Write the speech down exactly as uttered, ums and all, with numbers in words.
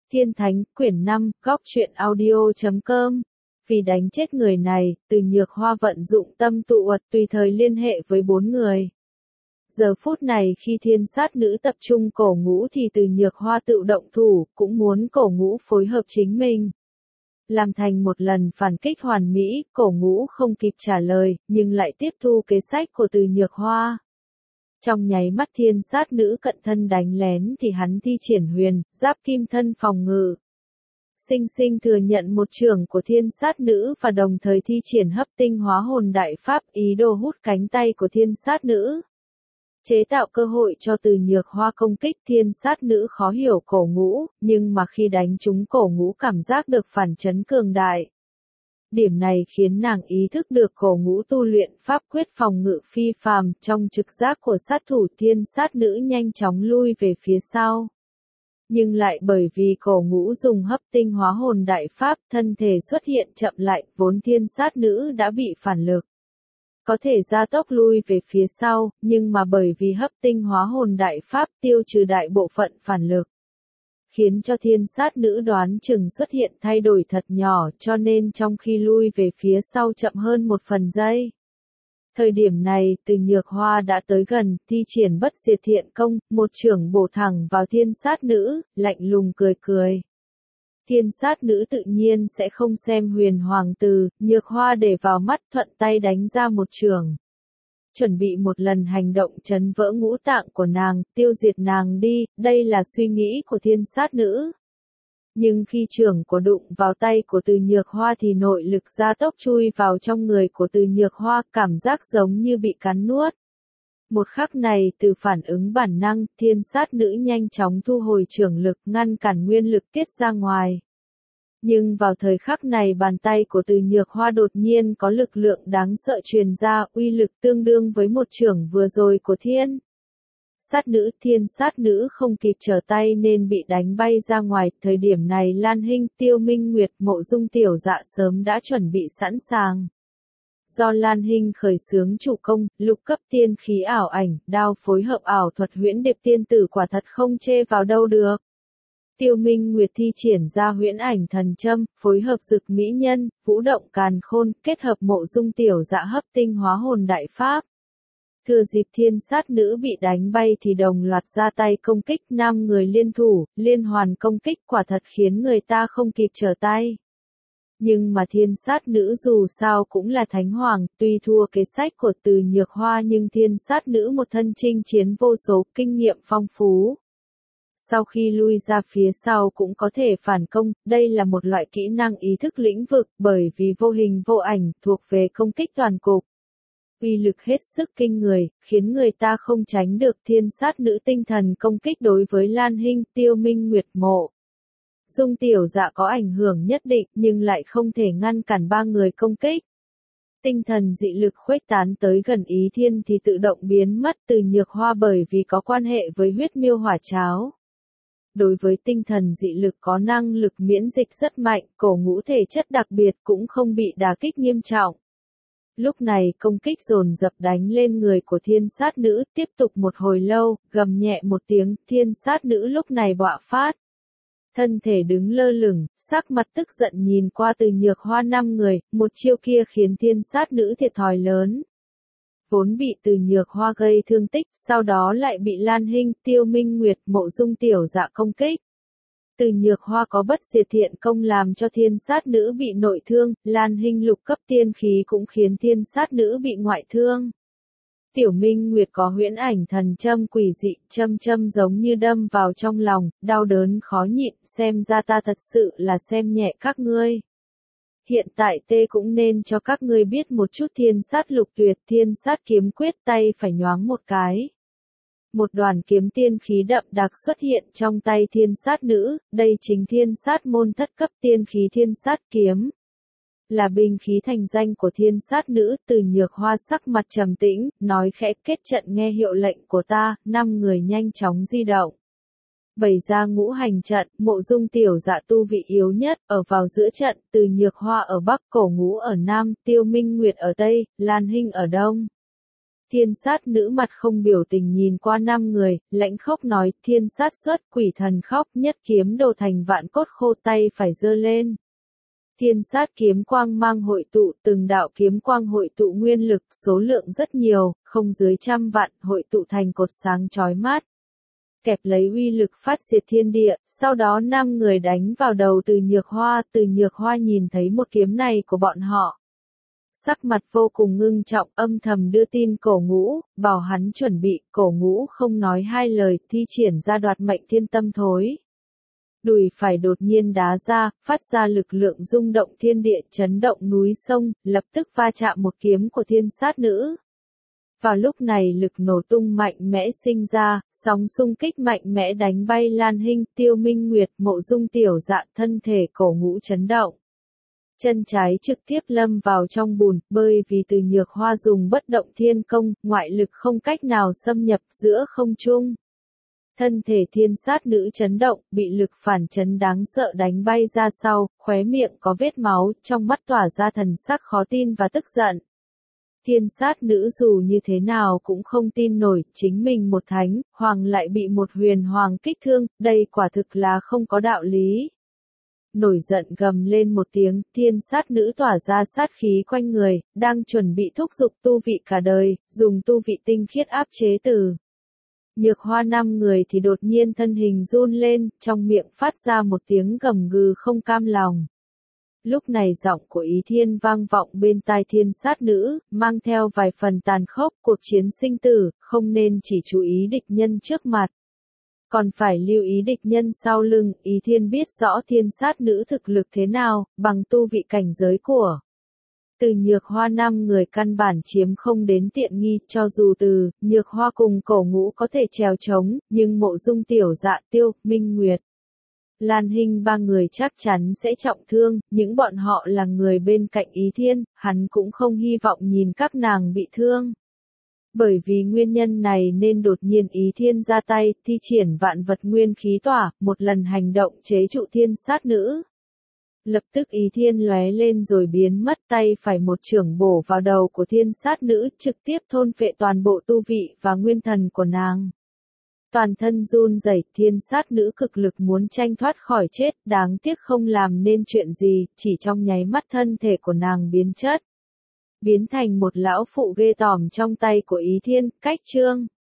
Thiên Thánh, quyển năm, góc truyện audio chấm com. Vì đánh chết người này, Từ Nhược Hoa vận dụng tâm tụ uật tùy thời liên hệ với bốn người. Giờ phút này khi thiên sát nữ tập trung cổ ngũ thì Từ Nhược Hoa tự động thủ, cũng muốn cổ ngũ phối hợp chính mình. Làm thành một lần phản kích hoàn mỹ, cổ ngũ không kịp trả lời, nhưng lại tiếp thu kế sách của Từ Nhược Hoa. Trong nháy mắt thiên sát nữ cận thân đánh lén thì hắn thi triển huyền, giáp kim thân phòng ngự. Sinh sinh thừa nhận một chưởng của thiên sát nữ và đồng thời thi triển hấp tinh hóa hồn đại pháp ý đồ hút cánh tay của thiên sát nữ. Chế tạo cơ hội cho Từ Nhược Hoa công kích thiên sát nữ khó hiểu cổ ngũ, nhưng mà khi đánh trúng cổ ngũ cảm giác được phản chấn cường đại. Điểm này khiến nàng ý thức được cổ ngũ tu luyện pháp quyết phòng ngự phi phàm, trong trực giác của sát thủ thiên sát nữ nhanh chóng lui về phía sau. Nhưng lại bởi vì cổ ngũ dùng hấp tinh hóa hồn đại pháp, thân thể xuất hiện chậm lại, vốn thiên sát nữ đã bị phản lực. Có thể gia tốc lui về phía sau, nhưng mà bởi vì hấp tinh hóa hồn đại pháp tiêu trừ đại bộ phận phản lực. Khiến cho thiên sát nữ đoán chừng xuất hiện thay đổi thật nhỏ, cho nên trong khi lui về phía sau chậm hơn một phần giây. Thời điểm này, Từ Nhược Hoa đã tới gần, thi triển bất diệt thiện công, một chưởng bổ thẳng vào thiên sát nữ, lạnh lùng cười cười. Thiên sát nữ tự nhiên sẽ không xem huyền hoàng từ, Nhược Hoa để vào mắt, thuận tay đánh ra một chưởng. Chuẩn bị một lần hành động chấn vỡ ngũ tạng của nàng, tiêu diệt nàng đi, đây là suy nghĩ của thiên sát nữ. Nhưng khi chưởng của đụng vào tay của Từ Nhược Hoa thì nội lực gia tốc chui vào trong người của Từ Nhược Hoa, cảm giác giống như bị cắn nuốt. Một khắc này, từ phản ứng bản năng, thiên sát nữ nhanh chóng thu hồi chưởng lực, ngăn cản nguyên lực tiết ra ngoài. Nhưng vào thời khắc này bàn tay của Từ Nhược Hoa đột nhiên có lực lượng đáng sợ truyền ra, uy lực tương đương với một chưởng vừa rồi của thiên. Sát nữ, thiên sát nữ không kịp trở tay nên bị đánh bay ra ngoài, thời điểm này Lan Hinh, Tiêu Minh Nguyệt, Mộ Dung Tiểu Dạ sớm đã chuẩn bị sẵn sàng. Do Lan Hinh khởi xướng chủ công, lục cấp tiên khí ảo ảnh, đao phối hợp ảo thuật huyễn điệp tiên tử quả thật không chê vào đâu được. Tiêu Minh Nguyệt thi triển ra huyễn ảnh thần châm, phối hợp dực mỹ nhân, vũ động càn khôn, kết hợp Mộ Dung Tiểu Dạ hấp tinh hóa hồn đại pháp. Thừa dịp thiên sát nữ bị đánh bay thì đồng loạt ra tay công kích, năm người liên thủ, liên hoàn công kích quả thật khiến người ta không kịp trở tay. Nhưng mà thiên sát nữ dù sao cũng là thánh hoàng, tuy thua kế sách của Từ Nhược Hoa nhưng thiên sát nữ một thân chinh chiến vô số, kinh nghiệm phong phú. Sau khi lui ra phía sau cũng có thể phản công, đây là một loại kỹ năng ý thức lĩnh vực, bởi vì vô hình vô ảnh, thuộc về công kích toàn cục. Uy lực hết sức kinh người, khiến người ta không tránh được thiên sát nữ tinh thần công kích đối với Lan Hinh, Tiêu Minh Nguyệt, Mộ Dung Tiểu Dạ có ảnh hưởng nhất định, nhưng lại không thể ngăn cản ba người công kích. Tinh thần dị lực khuếch tán tới gần Ý Thiên thì tự động biến mất. Từ Nhược Hoa bởi vì có quan hệ với huyết miêu hỏa cháo. Đối với tinh thần dị lực có năng lực miễn dịch rất mạnh, cổ ngũ thể chất đặc biệt cũng không bị đả kích nghiêm trọng. Lúc này công kích dồn dập đánh lên người của thiên sát nữ, tiếp tục một hồi lâu, gầm nhẹ một tiếng, thiên sát nữ lúc này bạo phát. Thân thể đứng lơ lửng, sắc mặt tức giận nhìn qua Từ Nhược Hoa năm người, một chiêu kia khiến thiên sát nữ thiệt thòi lớn. Vốn bị Từ Nhược Hoa gây thương tích, sau đó lại bị Lan Hinh, Tiêu Minh Nguyệt, Mộ Dung Tiểu Dạ công kích. Từ Nhược Hoa có bất diệt thiện công làm cho thiên sát nữ bị nội thương, Lan Hinh lục cấp tiên khí cũng khiến thiên sát nữ bị ngoại thương. Tiểu Minh Nguyệt có huyễn ảnh thần châm quỷ dị, châm châm giống như đâm vào trong lòng, đau đớn khó nhịn, xem ra ta thật sự là xem nhẹ các ngươi. Hiện tại tê cũng nên cho các ngươi biết một chút thiên sát lục tuyệt, thiên sát kiếm quyết, tay phải nhoáng một cái. Một đoàn kiếm tiên khí đậm đặc xuất hiện trong tay thiên sát nữ, đây chính thiên sát môn thất cấp tiên khí thiên sát kiếm. Là binh khí thành danh của thiên sát nữ. Từ Nhược Hoa sắc mặt trầm tĩnh, nói khẽ, kết trận nghe hiệu lệnh của ta, năm người nhanh chóng di động. Bày ra ngũ hành trận, Mộ Dung Tiểu Dạ tu vị yếu nhất, ở vào giữa trận, Từ Nhược Hoa ở Bắc, cổ ngũ ở Nam, Tiêu Minh Nguyệt ở Tây, Lan Hinh ở Đông. Thiên sát nữ mặt không biểu tình nhìn qua năm người, lãnh khốc nói, thiên sát xuất, quỷ thần khóc, nhất kiếm đồ thành vạn cốt khô, tay phải giơ lên. Thiên sát kiếm quang mang hội tụ, từng đạo kiếm quang hội tụ nguyên lực, số lượng rất nhiều, không dưới trăm vạn, hội tụ thành cột sáng chói mắt. Kẹp lấy uy lực phát diệt thiên địa, sau đó năm người đánh vào đầu Từ Nhược Hoa, Từ Nhược Hoa nhìn thấy một kiếm này của bọn họ. Sắc mặt vô cùng ngưng trọng, âm thầm đưa tin Cổ Ngũ, bảo hắn chuẩn bị. Cổ Ngũ không nói hai lời, thi triển ra đoạt mệnh thiên tâm thối. Đùi phải đột nhiên đá ra, phát ra lực lượng rung động thiên địa, chấn động núi sông, lập tức va chạm một kiếm của thiên sát nữ. Vào lúc này lực nổ tung mạnh mẽ sinh ra, sóng xung kích mạnh mẽ đánh bay Lan Hinh, Tiêu Minh Nguyệt, Mộ Dung Tiểu Dạ, thân thể Cổ Ngũ chấn động. Chân trái trực tiếp lâm vào trong bùn, bơi vì Từ Nhược Hoa dùng bất động thiên công, ngoại lực không cách nào xâm nhập giữa không trung. Thân thể thiên sát nữ chấn động, bị lực phản chấn đáng sợ đánh bay ra sau, khóe miệng có vết máu, trong mắt tỏa ra thần sắc khó tin và tức giận. Thiên sát nữ dù như thế nào cũng không tin nổi, chính mình một thánh, hoàng lại bị một huyền hoàng kích thương, đây quả thực là không có đạo lý. Nổi giận gầm lên một tiếng, thiên sát nữ tỏa ra sát khí quanh người, đang chuẩn bị thúc giục tu vị cả đời, dùng tu vị tinh khiết áp chế Từ Nhược Hoa. Năm người thì đột nhiên thân hình run lên, trong miệng phát ra một tiếng gầm gừ không cam lòng. Lúc này giọng của Ý Thiên vang vọng bên tai thiên sát nữ, mang theo vài phần tàn khốc, cuộc chiến sinh tử, không nên chỉ chú ý địch nhân trước mặt. Còn phải lưu ý địch nhân sau lưng. Ý Thiên biết rõ thiên sát nữ thực lực thế nào, bằng tu vị cảnh giới của Từ Nhược Hoa. Năm người căn bản chiếm không đến tiện nghi, cho dù Từ Nhược Hoa cùng Cổ Ngũ có thể trèo trống, nhưng Mộ Dung Tiểu Dạ, Tiêu Minh Nguyệt, Lan Hinh ba người chắc chắn sẽ trọng thương, những bọn họ là người bên cạnh Ý Thiên, hắn cũng không hy vọng nhìn các nàng bị thương. Bởi vì nguyên nhân này nên đột nhiên Ý Thiên ra tay, thi triển vạn vật nguyên khí tỏa, một lần hành động chế trụ thiên sát nữ. Lập tức Ý Thiên lóe lên rồi biến mất, tay phải một chưởng bổ vào đầu của thiên sát nữ, trực tiếp thôn phệ toàn bộ tu vị và nguyên thần của nàng. Toàn thân run rẩy, thiên sát nữ cực lực muốn tranh thoát khỏi chết, đáng tiếc không làm nên chuyện gì, chỉ trong nháy mắt thân thể của nàng biến chất. Biến thành một lão phụ ghê tởm trong tay của Ý Thiên, cách chương.